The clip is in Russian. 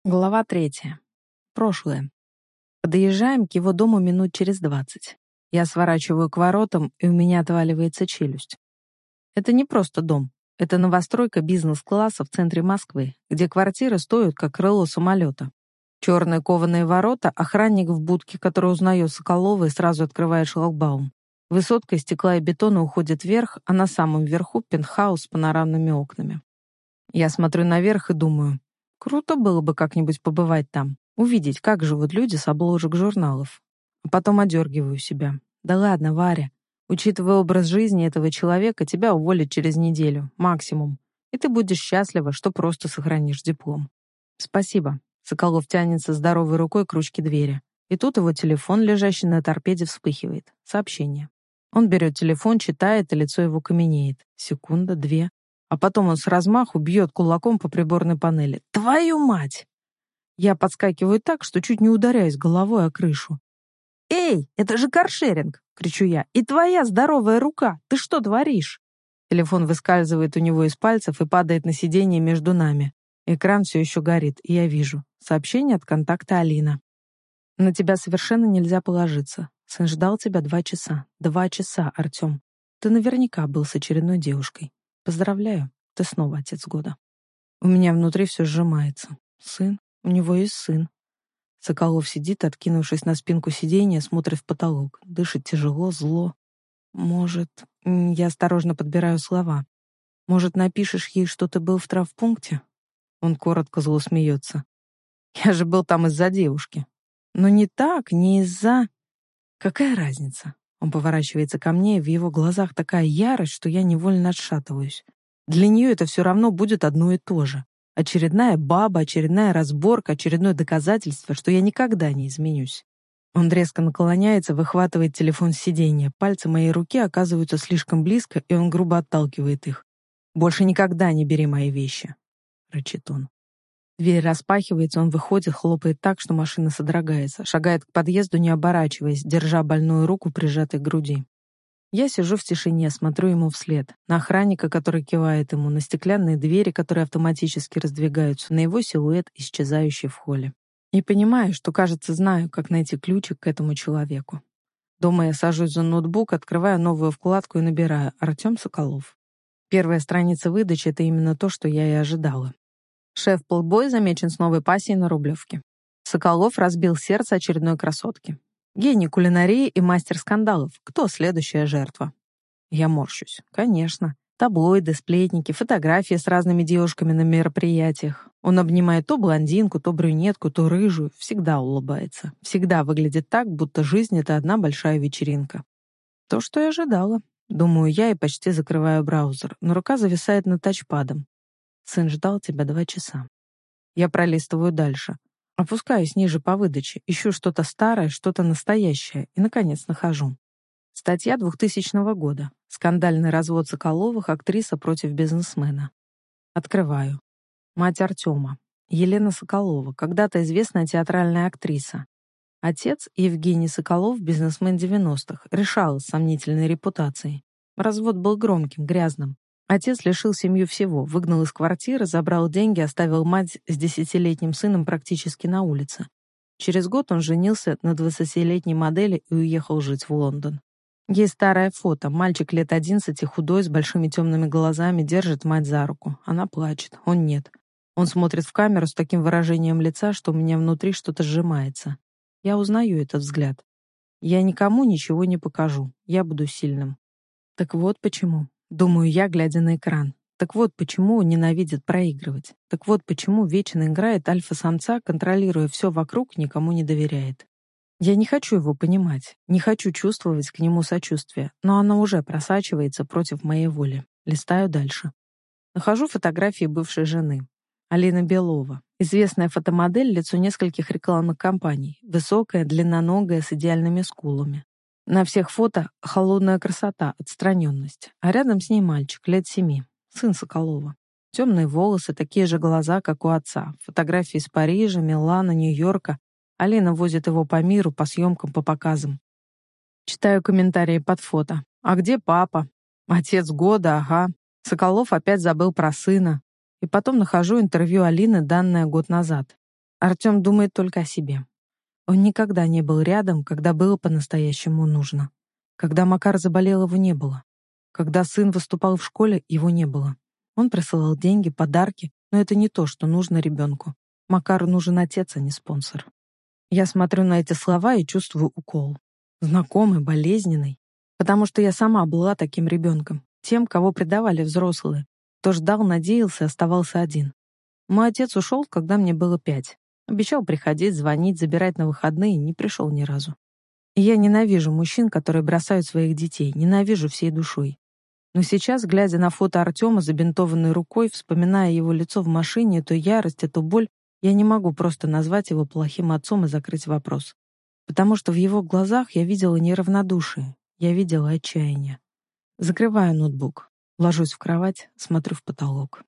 Глава 3. Прошлое. Подъезжаем к его дому минут через 20. Я сворачиваю к воротам, и у меня отваливается челюсть. Это не просто дом. Это новостройка бизнес-класса в центре Москвы, где квартиры стоят как крыло самолета. Черные кованые ворота, охранник в будке, который узнает Соколова и сразу открывает шлагбаум. Высотка из стекла и бетона уходит вверх, а на самом верху пентхаус с панорамными окнами. Я смотрю наверх и думаю, круто было бы как-нибудь побывать там, увидеть, как живут люди с обложек журналов. А потом одергиваю себя. Да ладно, Варя. Учитывая образ жизни этого человека, тебя уволят через неделю, максимум. И ты будешь счастлива, что просто сохранишь диплом. Спасибо. Соколов тянется здоровой рукой к ручке двери. И тут его телефон, лежащий на торпеде, вспыхивает. Сообщение. Он берет телефон, читает, и лицо его каменеет. Секунда, две. А потом он с размаху бьет кулаком по приборной панели. «Твою мать!» Я подскакиваю так, что чуть не ударяюсь головой о крышу. «Эй, это же каршеринг!» — кричу я. «И твоя здоровая рука! Ты что творишь?» Телефон выскальзывает у него из пальцев и падает на сиденье между нами. Экран все еще горит, и я вижу. Сообщение от контакта Алина. «На тебя совершенно нельзя положиться. Сын ждал тебя 2 часа. 2 часа, Артем. Ты наверняка был с очередной девушкой. Поздравляю, ты снова отец года». У меня внутри все сжимается. Сын? У него есть сын. Соколов сидит, откинувшись на спинку сиденья, смотрит в потолок. Дышит тяжело, зло. Может, я осторожно подбираю слова. Может, напишешь ей, что ты был в травмпункте? Он коротко зло смеется. Я же был там из-за девушки. Но не так, не из-за... Какая разница? Он поворачивается ко мне, и в его глазах такая ярость, что я невольно отшатываюсь. Для нее это все равно будет одно и то же. Очередная баба, очередная разборка, очередное доказательство, что я никогда не изменюсь. Он резко наклоняется, выхватывает телефон с сиденья. Пальцы моей руки оказываются слишком близко, и он грубо отталкивает их. «Больше никогда не бери мои вещи», — рычит он. Дверь распахивается, он выходит, хлопает так, что машина содрогается, шагает к подъезду, не оборачиваясь, держа больную руку, прижатой к груди. Я сижу в тишине, смотрю ему вслед, на охранника, который кивает ему, на стеклянные двери, которые автоматически раздвигаются, на его силуэт, исчезающий в холле. И понимаю, что, кажется, знаю, как найти ключик к этому человеку. Дома я сажусь за ноутбук, открываю новую вкладку и набираю «Артем Соколов». Первая страница выдачи — это именно то, что я и ожидала. Шеф-полбой замечен с новой пассией на Рублевке. Соколов разбил сердце очередной красотки. Гений кулинарии и мастер скандалов. Кто следующая жертва? Я морщусь. Конечно. Таблоиды, сплетники, фотографии с разными девушками на мероприятиях. Он обнимает то блондинку, то брюнетку, то рыжую. Всегда улыбается. Всегда выглядит так, будто жизнь — это одна большая вечеринка. То, что я ожидала. Думаю я и почти закрываю браузер, но рука зависает над тачпадом. Сын ждал тебя 2 часа. Я пролистываю дальше. Опускаюсь ниже по выдаче, ищу что-то старое, что-то настоящее, и, наконец, нахожу. Статья 2000 года. Скандальный развод Соколовых, актриса против бизнесмена. Открываю. Мать Артема. Елена Соколова, когда-то известная театральная актриса. Отец Евгений Соколов, бизнесмен 90-х, решал с сомнительной репутацией. Развод был громким, грязным. Отец лишил семью всего, выгнал из квартиры, забрал деньги, оставил мать с 10-летним сыном практически на улице. Через год он женился на 20-летней модели и уехал жить в Лондон. Есть старое фото. Мальчик лет 11, худой, с большими темными глазами, держит мать за руку. Она плачет, он нет. Он смотрит в камеру с таким выражением лица, что у меня внутри что-то сжимается. Я узнаю этот взгляд. Я никому ничего не покажу. Я буду сильным. Так вот почему. Думаю я, глядя на экран. Так вот почему он ненавидит проигрывать. Так вот почему вечно играет альфа-самца, контролируя все вокруг, никому не доверяет. Я не хочу его понимать, не хочу чувствовать к нему сочувствие, но оно уже просачивается против моей воли. Листаю дальше. Нахожу фотографии бывшей жены. Алина Белова. Известная фотомодель, лицо нескольких рекламных кампаний. Высокая, длинноногая, с идеальными скулами. На всех фото холодная красота, отстраненность. А рядом с ней мальчик, лет 7, сын Соколова. Темные волосы, такие же глаза, как у отца. Фотографии из Парижа, Милана, Нью-Йорка. Алина возит его по миру, по съемкам, по показам. Читаю комментарии под фото. А где папа? Отец года, ага. Соколов опять забыл про сына. И потом нахожу интервью Алины, данное год назад. Артем думает только о себе. Он никогда не был рядом, когда было по-настоящему нужно. Когда Макар заболел, его не было. Когда сын выступал в школе, его не было. Он присылал деньги, подарки, но это не то, что нужно ребенку. Макару нужен отец, а не спонсор. Я смотрю на эти слова и чувствую укол. Знакомый, болезненный. Потому что я сама была таким ребенком. Тем, кого предавали взрослые. Кто ждал, надеялся, оставался один. Мой отец ушел, когда мне было 5. Обещал приходить, звонить, забирать на выходные, не пришел ни разу. И я ненавижу мужчин, которые бросают своих детей. Ненавижу всей душой. Но сейчас, глядя на фото Артема, забинтованной рукой, вспоминая его лицо в машине, эту ярость, эту боль, я не могу просто назвать его плохим отцом и закрыть вопрос. Потому что в его глазах я видела не равнодушие, я видела отчаяние. Закрываю ноутбук, ложусь в кровать, смотрю в потолок.